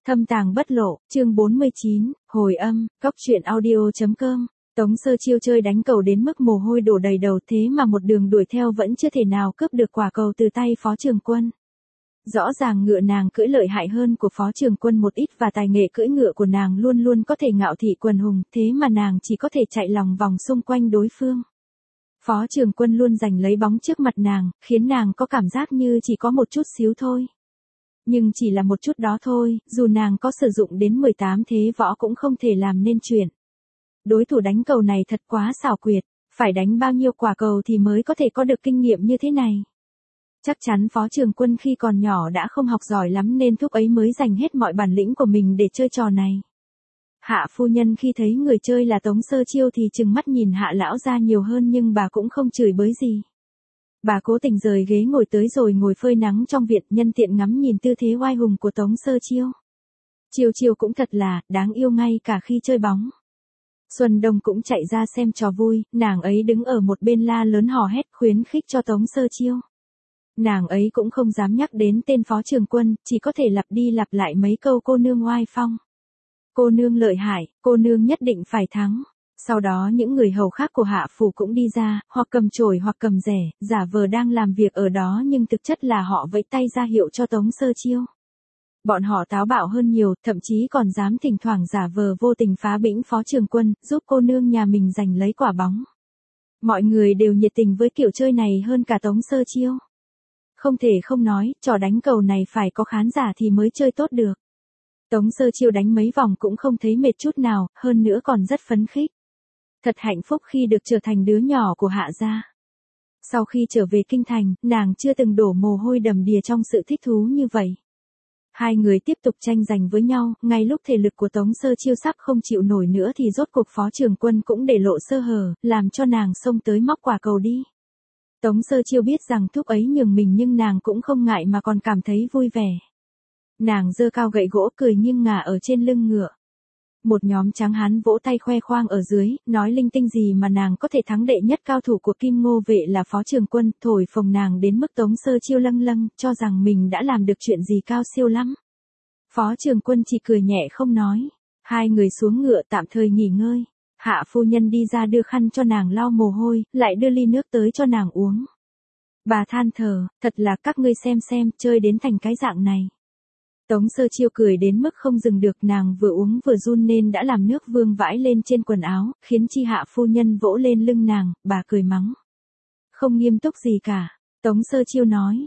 Thâm tàng bất lộ, chương 49, hồi âm, cóc truyện audio.com. Tống Sơ Chiêu chơi đánh cầu đến mức mồ hôi đổ đầy đầu, thế mà một đường đuổi theo vẫn chưa thể nào cướp được quả cầu từ tay Phó Trường Quân. Rõ ràng ngựa nàng cưỡi lợi hại hơn của Phó Trường Quân một ít và tài nghệ cưỡi ngựa của nàng luôn luôn có thể ngạo thị quần hùng, thế mà nàng chỉ có thể chạy lòng vòng xung quanh đối phương. Phó Trường Quân luôn giành lấy bóng trước mặt nàng, khiến nàng có cảm giác như chỉ có một chút xíu thôi. Nhưng chỉ là một chút đó thôi, dù nàng có sử dụng đến 18 thế võ cũng không thể làm nên chuyện. Đối thủ đánh cầu này thật quá xảo quyệt, phải đánh bao nhiêu quả cầu thì mới có thể có được kinh nghiệm như thế này. Chắc chắn Phó Trường Quân khi còn nhỏ đã không học giỏi lắm nên thúc ấy mới dành hết mọi bản lĩnh của mình để chơi trò này. Hạ phu nhân khi thấy người chơi là Tống Sơ Chiêu thì trừng mắt nhìn Hạ lão gia nhiều hơn nhưng bà cũng không chửi bới gì. Bà cố tình rời ghế ngồi tới rồi ngồi phơi nắng trong viện, nhân tiện ngắm nhìn tư thế oai hùng của Tống Sơ Chiêu. Chiêu Chiêu cũng thật là đáng yêu ngay cả khi chơi bóng. Xuân Đông cũng chạy ra xem trò vui, nàng ấy đứng ở một bên la lớn hò hét khuyến khích cho Tống Sơ Chiêu. Nàng ấy cũng không dám nhắc đến tên Phó Trường Quân, chỉ có thể lặp đi lặp lại mấy câu cô nương oai phong. Cô nương lợi hại, cô nương nhất định phải thắng. Sau đó những người hầu khác của Hạ phủ cũng đi ra, hoặc cầm chổi hoặc cầm rẻ, giả vờ đang làm việc ở đó nhưng thực chất là họ vẫy tay ra hiệu cho Tống Sơ Chiêu. Bọn họ táo bạo hơn nhiều, thậm chí còn dám thỉnh thoảng giả vờ vô tình phá bĩnh Phó Trường Quân, giúp cô nương nhà mình giành lấy quả bóng. Mọi người đều nhiệt tình với kiểu chơi này hơn cả Tống Sơ Chiêu. Không thể không nói, trò đánh cầu này phải có khán giả thì mới chơi tốt được. Tống Sơ Chiêu đánh mấy vòng cũng không thấy mệt chút nào, hơn nữa còn rất phấn khích. Thật hạnh phúc khi được trở thành đứa nhỏ của Hạ gia. Sau khi trở về kinh thành, nàng chưa từng đổ mồ hôi đầm đìa trong sự thích thú như vậy. Hai người tiếp tục tranh giành với nhau, ngay lúc thể lực của Tống Sơ Chiêu sắp không chịu nổi nữa thì rốt cuộc Phó Trường Quân cũng để lộ sơ hở, làm cho nàng xông tới móc quả cầu đi. Tống Sơ Chiêu biết rằng thúc ấy nhường mình nhưng nàng cũng không ngại mà còn cảm thấy vui vẻ. Nàng giơ cao gậy gỗ cười nghiêng ngả ở trên lưng ngựa. Một nhóm tráng hán vỗ tay khoe khoang ở dưới, nói linh tinh gì mà nàng có thể thắng đệ nhất cao thủ của Kim Ngô vệ là Phó Trường Quân, thổi phồng nàng đến mức Tống Sơ Chiêu lâng lâng, cho rằng mình đã làm được chuyện gì cao siêu lắm. Phó Trường Quân chỉ cười nhẹ không nói. Hai người xuống ngựa tạm thời nghỉ ngơi. Hạ phu nhân đi ra đưa khăn cho nàng lau mồ hôi, lại đưa ly nước tới cho nàng uống. Bà than thở, thật là các ngươi xem, chơi đến thành cái dạng này. Tống Sơ Chiêu cười đến mức không dừng được, nàng vừa uống vừa run nên đã làm nước vương vãi lên trên quần áo, khiến chi Hạ phu nhân vỗ lên lưng nàng, bà cười mắng. Không nghiêm túc gì cả. Tống Sơ Chiêu nói,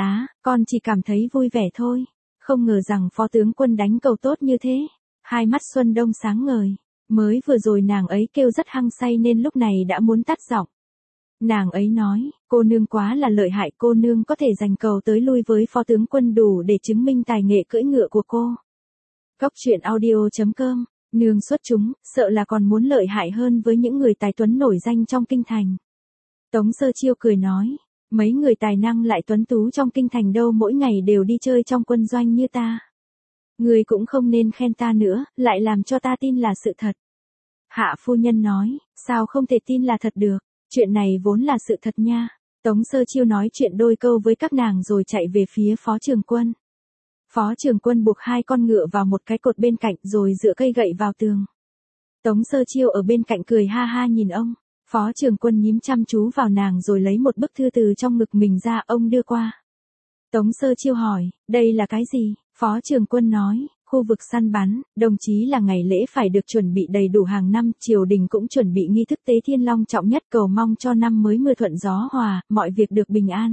con chỉ cảm thấy vui vẻ thôi. Không ngờ rằng Phó tướng quân đánh cầu tốt như thế. Hai mắt Xuân Đông sáng ngời. Mới vừa rồi nàng ấy kêu rất hăng say nên lúc này đã muốn tắt giọng. Nàng ấy nói, cô nương quá là lợi hại, cô nương có thể giành cầu tới lui với Phó tướng quân đủ để chứng minh tài nghệ cưỡi ngựa của cô. Cóc truyện audio.com, nương xuất chúng, sợ là còn muốn lợi hại hơn với những người tài tuấn nổi danh trong kinh thành. Tống Sơ Chiêu cười nói, mấy người tài năng lại tuấn tú trong kinh thành đâu mỗi ngày đều đi chơi trong quân doanh như ta. Người cũng không nên khen ta nữa, lại làm cho ta tin là sự thật. Hạ phu nhân nói, sao không thể tin là thật được, chuyện này vốn là sự thật nha. Tống Sơ Chiêu nói chuyện đôi câu với các nàng rồi chạy về phía Phó Trường Quân. Phó Trường Quân buộc hai con ngựa vào một cái cột bên cạnh rồi dựa cây gậy vào tường. Tống Sơ Chiêu ở bên cạnh cười ha ha nhìn ông. Phó Trường Quân nhím chăm chú vào nàng rồi lấy một bức thư từ trong ngực mình ra, ông đưa qua. Tống Sơ Chiêu hỏi, đây là cái gì? Phó Trường Quân nói, khu vực săn bắn, đồng chí là ngày lễ phải được chuẩn bị đầy đủ hàng năm, triều đình cũng chuẩn bị nghi thức tế thiên long trọng nhất cầu mong cho năm mới mưa thuận gió hòa, mọi việc được bình an.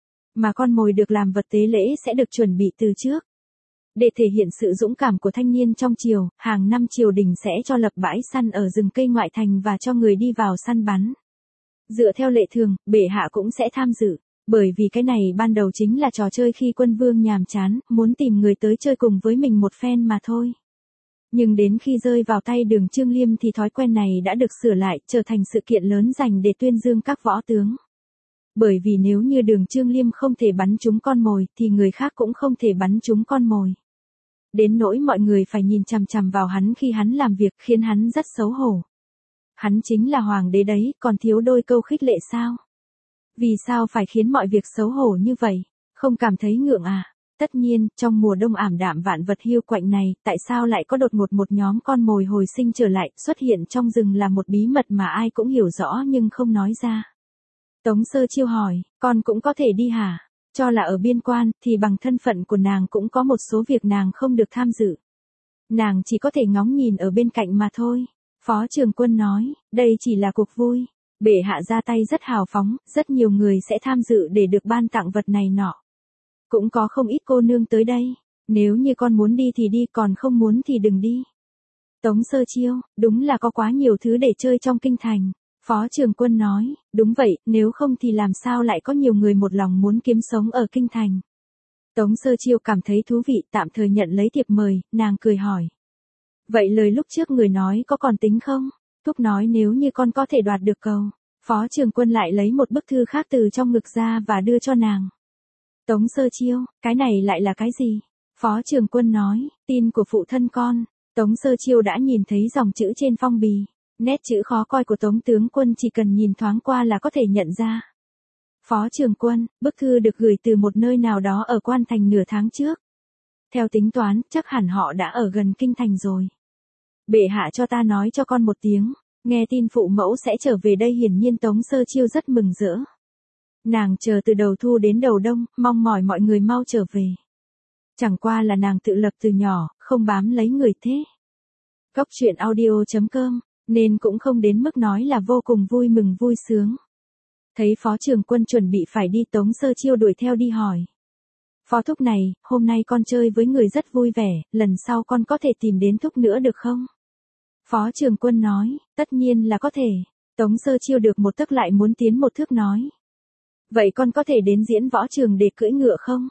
Mà con mồi được làm vật tế lễ sẽ được chuẩn bị từ trước. Để thể hiện sự dũng cảm của thanh niên trong triều, hàng năm triều đình sẽ cho lập bãi săn ở rừng cây ngoại thành và cho người đi vào săn bắn. Dựa theo lệ thường, bệ hạ cũng sẽ tham dự. Bởi vì cái này ban đầu chính là trò chơi khi quân vương nhàm chán, muốn tìm người tới chơi cùng với mình một phen mà thôi. Nhưng đến khi rơi vào tay Đường Trương Liêm thì thói quen này đã được sửa lại, trở thành sự kiện lớn dành để tuyên dương các võ tướng. Bởi vì nếu như Đường Trương Liêm không thể bắn trúng con mồi, thì người khác cũng không thể bắn trúng con mồi. Đến nỗi mọi người phải nhìn chằm chằm vào hắn khi hắn làm việc, khiến hắn rất xấu hổ. Hắn chính là hoàng đế đấy, còn thiếu đôi câu khích lệ sao? Vì sao phải khiến mọi việc xấu hổ như vậy? Không cảm thấy ngượng à? Tất nhiên, trong mùa đông ảm đạm vạn vật hiu quạnh này, tại sao lại có đột ngột một nhóm con mồi hồi sinh trở lại, xuất hiện trong rừng là một bí mật mà ai cũng hiểu rõ nhưng không nói ra. Tống Sơ Chiêu hỏi, con cũng có thể đi hả? Cho là ở biên quan, thì bằng thân phận của nàng cũng có một số việc nàng không được tham dự. Nàng chỉ có thể ngóng nhìn ở bên cạnh mà thôi. Phó Trường Quân nói, đây chỉ là cuộc vui. Bệ hạ ra tay rất hào phóng, rất nhiều người sẽ tham dự để được ban tặng vật này nọ. Cũng có không ít cô nương tới đây. Nếu như con muốn đi thì đi, còn không muốn thì đừng đi. Tống Sơ Chiêu, đúng là có quá nhiều thứ để chơi trong kinh thành. Phó Trường Quân nói, đúng vậy, nếu không thì làm sao lại có nhiều người một lòng muốn kiếm sống ở kinh thành. Tống Sơ Chiêu cảm thấy thú vị, tạm thời nhận lấy thiệp mời, nàng cười hỏi. Vậy lời lúc trước người nói có còn tính không? Thúc nói nếu như con có thể đoạt được cầu. Phó Trường Quân lại lấy một bức thư khác từ trong ngực ra và đưa cho nàng. Tống Sơ Chiêu, cái này lại là cái gì? Phó Trường Quân nói, tin của phụ thân con. Tống Sơ Chiêu đã nhìn thấy dòng chữ trên phong bì. Nét chữ khó coi của Tống tướng quân chỉ cần nhìn thoáng qua là có thể nhận ra. Phó Trường Quân, bức thư được gửi từ một nơi nào đó ở Quan Thành nửa tháng trước. Theo tính toán, chắc hẳn họ đã ở gần kinh thành rồi. Bệ hạ cho ta nói cho con một tiếng, nghe tin phụ mẫu sẽ trở về đây. Hiển nhiên Tống Sơ Chiêu rất mừng rỡ. Nàng chờ từ đầu thu đến đầu đông, mong mỏi mọi người mau trở về. Chẳng qua là nàng tự lập từ nhỏ, không bám lấy người thế. Cóc truyện audio.com, nên cũng không đến mức nói là vô cùng vui mừng vui sướng. Thấy Phó Trường Quân chuẩn bị phải đi, Tống Sơ Chiêu đuổi theo đi hỏi. Phó thúc này, hôm nay con chơi với người rất vui vẻ, lần sau con có thể tìm đến thúc nữa được không? Phó Trường Quân nói, tất nhiên là có thể. Tống Sơ Chiêu được một tấc lại muốn tiến một thước nói. Vậy con có thể đến diễn võ trường để cưỡi ngựa không?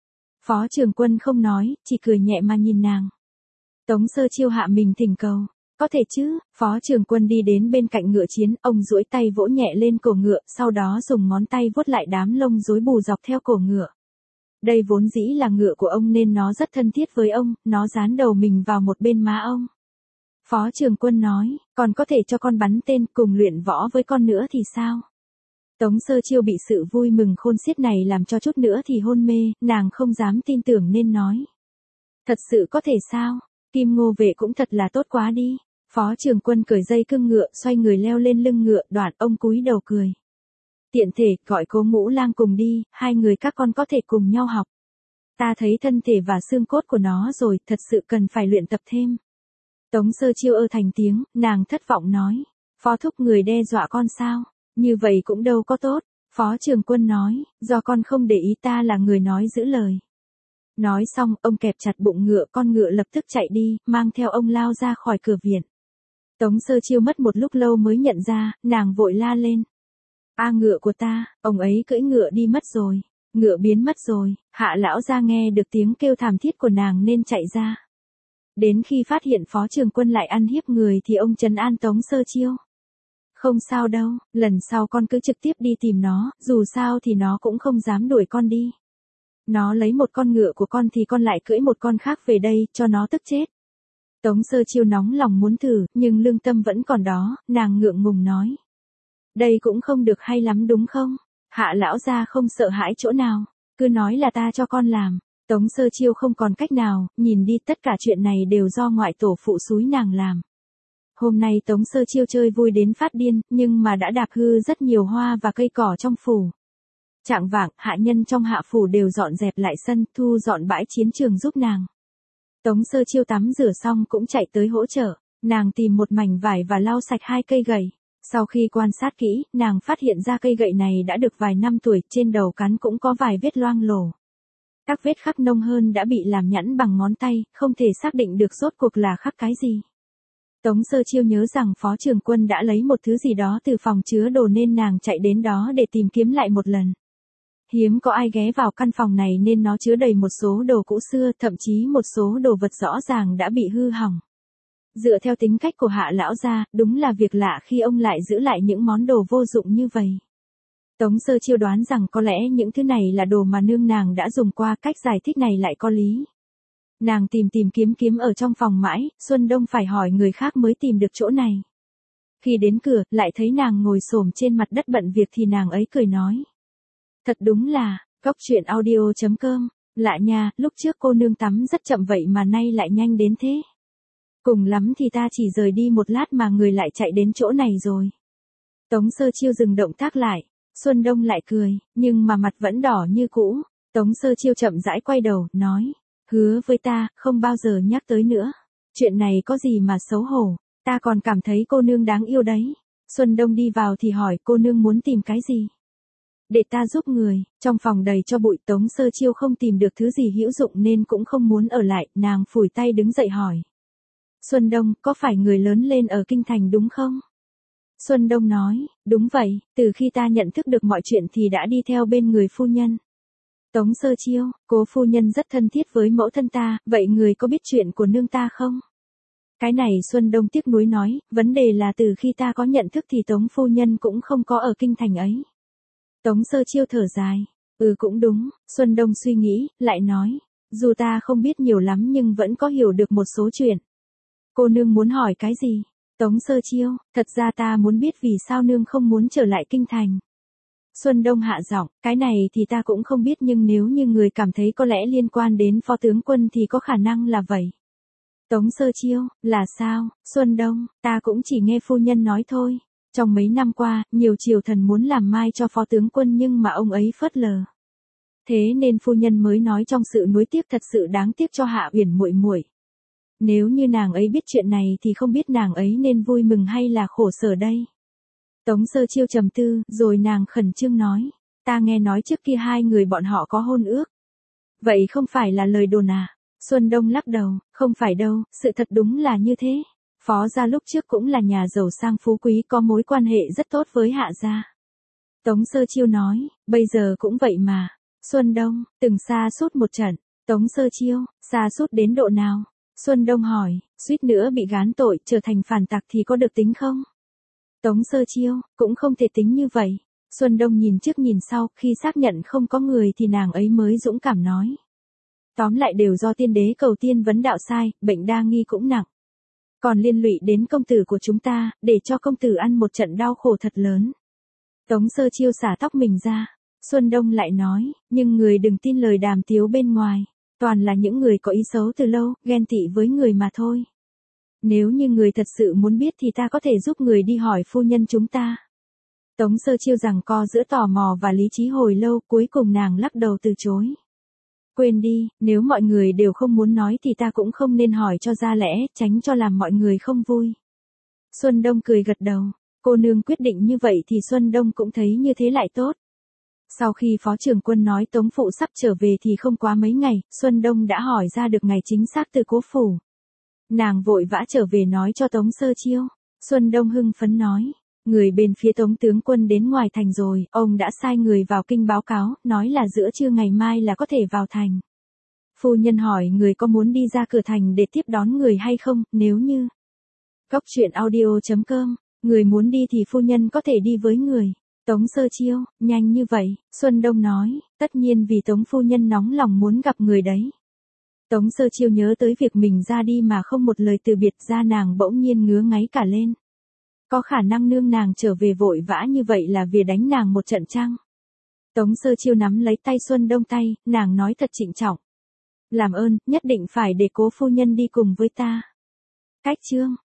Phó Trường Quân không nói, chỉ cười nhẹ mà nhìn nàng. Tống Sơ Chiêu hạ mình thỉnh cầu. Có thể chứ. Phó Trường Quân đi đến bên cạnh ngựa chiến, ông duỗi tay vỗ nhẹ lên cổ ngựa, sau đó dùng ngón tay vuốt lại đám lông rối bù dọc theo cổ ngựa. Đây vốn dĩ là ngựa của ông nên nó rất thân thiết với ông, nó dán đầu mình vào một bên má ông. Phó Trường Quân nói, còn có thể cho con bắn tên cùng luyện võ với con nữa thì sao? Tống Sơ Chiêu bị sự vui mừng khôn xiết này làm cho chút nữa thì hôn mê, nàng không dám tin tưởng nên nói. Thật sự có thể sao? Kim Ngô Vệ cũng thật là tốt quá đi. Phó Trường Quân cởi dây cương ngựa, xoay người leo lên lưng ngựa, đoạn ông cúi đầu cười. Tiện thể, gọi Cố Ngũ Lang cùng đi, hai người các con có thể cùng nhau học. Ta thấy thân thể và xương cốt của nó rồi, thật sự cần phải luyện tập thêm. Tống Sơ Chiêu thành tiếng, nàng thất vọng nói. Phó thúc người đe dọa con sao? Như vậy cũng đâu có tốt. Phó Trường Quân nói, do con không để ý, ta là người nói giữ lời. Nói xong, ông kẹp chặt bụng ngựa, con ngựa lập tức chạy đi, mang theo ông lao ra khỏi cửa viện. Tống Sơ Chiêu mất một lúc lâu mới nhận ra, nàng vội la lên. A ngựa của ta, ông ấy cưỡi ngựa đi mất rồi, ngựa biến mất rồi. Hạ lão gia nghe được tiếng kêu thảm thiết của nàng nên chạy ra. Đến khi phát hiện Phó Trường Quân lại ăn hiếp người thì ông trấn an Tống Sơ Chiêu. Không sao đâu, lần sau con cứ trực tiếp đi tìm nó, dù sao thì nó cũng không dám đuổi con đi. Nó lấy một con ngựa của con thì con lại cưỡi một con khác về đây, cho nó tức chết. Tống Sơ Chiêu nóng lòng muốn thử, nhưng lương tâm vẫn còn đó, nàng ngượng ngùng nói. Đây cũng không được hay lắm đúng không? Hạ lão gia không sợ hãi chỗ nào, cứ nói là ta cho con làm. Tống Sơ Chiêu không còn cách nào, nhìn đi, tất cả chuyện này đều do ngoại tổ phụ xúi nàng làm. Hôm nay Tống Sơ Chiêu chơi vui đến phát điên, nhưng mà đã đạp hư rất nhiều hoa và cây cỏ trong phủ. Chạng vạng, hạ nhân trong hạ phủ đều dọn dẹp lại sân, thu dọn bãi chiến trường giúp nàng. Tống Sơ Chiêu tắm rửa xong cũng chạy tới hỗ trợ, nàng tìm một mảnh vải và lau sạch hai cây gậy. Sau khi quan sát kỹ, nàng phát hiện ra cây gậy này đã được vài năm tuổi, trên đầu cán cũng có vài vết loang lổ. Các vết khắc nông hơn đã bị làm nhẵn bằng ngón tay, không thể xác định được rốt cuộc là khắc cái gì. Tống Sơ Chiêu nhớ rằng Phó Trường Quân đã lấy một thứ gì đó từ phòng chứa đồ nên nàng chạy đến đó để tìm kiếm lại một lần. Hiếm có ai ghé vào căn phòng này nên nó chứa đầy một số đồ cũ xưa, thậm chí một số đồ vật rõ ràng đã bị hư hỏng. Dựa theo tính cách của Hạ lão gia, đúng là việc lạ khi ông lại giữ lại những món đồ vô dụng như vậy. Tống Sơ Chiêu đoán rằng có lẽ những thứ này là đồ mà nương nàng đã dùng qua, cách giải thích này lại có lý. Nàng tìm kiếm ở trong phòng mãi, Xuân Đông phải hỏi người khác mới tìm được chỗ này. Khi đến cửa, lại thấy nàng ngồi xổm trên mặt đất bận việc thì nàng ấy cười nói. Thật đúng là, cóc truyện audio.com Lạ nha, lúc trước cô nương tắm rất chậm vậy mà nay lại nhanh đến thế. Cùng lắm thì ta chỉ rời đi một lát mà người lại chạy đến chỗ này rồi. Tống Sơ Chiêu dừng động tác lại, Xuân Đông lại cười, nhưng mà mặt vẫn đỏ như cũ. Tống Sơ Chiêu chậm rãi quay đầu, nói, hứa với ta, không bao giờ nhắc tới nữa. Chuyện này có gì mà xấu hổ, ta còn cảm thấy cô nương đáng yêu đấy. Xuân Đông đi vào thì hỏi cô nương muốn tìm cái gì? Để ta giúp người, trong phòng đầy cho bụi. Tống Sơ Chiêu không tìm được thứ gì hữu dụng nên cũng không muốn ở lại, nàng phủi tay đứng dậy hỏi. Xuân Đông, có phải người lớn lên ở Kinh Thành đúng không? Xuân Đông nói, đúng vậy, từ khi ta nhận thức được mọi chuyện thì đã đi theo bên người phu nhân. Tống Sơ Chiêu, cố phu nhân rất thân thiết với mẫu thân ta, vậy người có biết chuyện của nương ta không? Cái này Xuân Đông tiếc nuối nói, vấn đề là từ khi ta có nhận thức thì Tống phu nhân cũng không có ở Kinh Thành ấy. Tống Sơ Chiêu thở dài, cũng đúng. Xuân Đông suy nghĩ, lại nói, dù ta không biết nhiều lắm nhưng vẫn có hiểu được một số chuyện. Cô nương muốn hỏi cái gì? Tống Sơ Chiêu, thật ra ta muốn biết vì sao nương không muốn trở lại Kinh Thành. Xuân Đông hạ giọng, cái này thì ta cũng không biết nhưng nếu như người cảm thấy có lẽ liên quan đến phó tướng quân thì có khả năng là vậy. Tống Sơ Chiêu, là sao? Xuân Đông, ta cũng chỉ nghe phu nhân nói thôi. Trong mấy năm qua, nhiều triều thần muốn làm mai cho phó tướng quân nhưng mà ông ấy phớt lờ. Thế nên phu nhân mới nói trong sự nuối tiếc thật sự đáng tiếc cho Hạ Uyển muội muội. Nếu như nàng ấy biết chuyện này thì không biết nàng ấy nên vui mừng hay là khổ sở đây. Tống Sơ Chiêu trầm tư, rồi nàng khẩn trương nói, ta nghe nói trước kia hai người bọn họ có hôn ước. Vậy không phải là lời đồn à? Xuân Đông lắc đầu, không phải đâu, sự thật đúng là như thế. Phó gia lúc trước cũng là nhà giàu sang phú quý có mối quan hệ rất tốt với Hạ gia. Tống Sơ Chiêu nói, bây giờ cũng vậy mà. Xuân Đông, từng sa sút một trận. Tống Sơ Chiêu, sa sút đến độ nào? Xuân Đông hỏi, suýt nữa bị gán tội, trở thành phản tặc thì có được tính không? Tống Sơ Chiêu, cũng không thể tính như vậy. Xuân Đông nhìn trước nhìn sau, khi xác nhận không có người thì nàng ấy mới dũng cảm nói. Tóm lại đều do tiên đế cầu tiên vấn đạo sai, bệnh đa nghi cũng nặng. Còn liên lụy đến công tử của chúng ta, để cho công tử ăn một trận đau khổ thật lớn. Tống Sơ Chiêu xả tóc mình ra. Xuân Đông lại nói, nhưng người đừng tin lời đàm tiếu bên ngoài. Toàn là những người có ý xấu từ lâu, ghen tị với người mà thôi. Nếu như người thật sự muốn biết thì ta có thể giúp người đi hỏi phu nhân chúng ta. Tống Sơ Chiêu giằng co giữa tò mò và lý trí hồi lâu, cuối cùng nàng lắc đầu từ chối. Quên đi, nếu mọi người đều không muốn nói thì ta cũng không nên hỏi cho ra lẽ, tránh cho làm mọi người không vui. Xuân Đông cười gật đầu, cô nương quyết định như vậy thì Xuân Đông cũng thấy như thế lại tốt. Sau khi Phó Trường Quân nói Tống Phụ sắp trở về thì không quá mấy ngày, Xuân Đông đã hỏi ra được ngày chính xác từ Cố Phủ. Nàng vội vã trở về nói cho Tống Sơ Chiêu. Xuân Đông hưng phấn nói, người bên phía Tống tướng quân đến ngoài thành rồi, ông đã sai người vào kinh báo cáo, nói là giữa trưa ngày mai là có thể vào thành. Phu nhân hỏi người có muốn đi ra cửa thành để tiếp đón người hay không, nếu như. Góc truyện audio.com, người muốn đi thì phu nhân có thể đi với người. Tống Sơ Chiêu, nhanh như vậy, Xuân Đông nói, tất nhiên vì Tống phu nhân nóng lòng muốn gặp người đấy. Tống Sơ Chiêu nhớ tới việc mình ra đi mà không một lời từ biệt ra nàng bỗng nhiên ngứa ngáy cả lên. Có khả năng nương nàng trở về vội vã như vậy là vì đánh nàng một trận chăng? Tống Sơ Chiêu nắm lấy tay Xuân Đông tay, nàng nói thật trịnh trọng. Làm ơn, nhất định phải để Cố phu nhân đi cùng với ta. Cách chương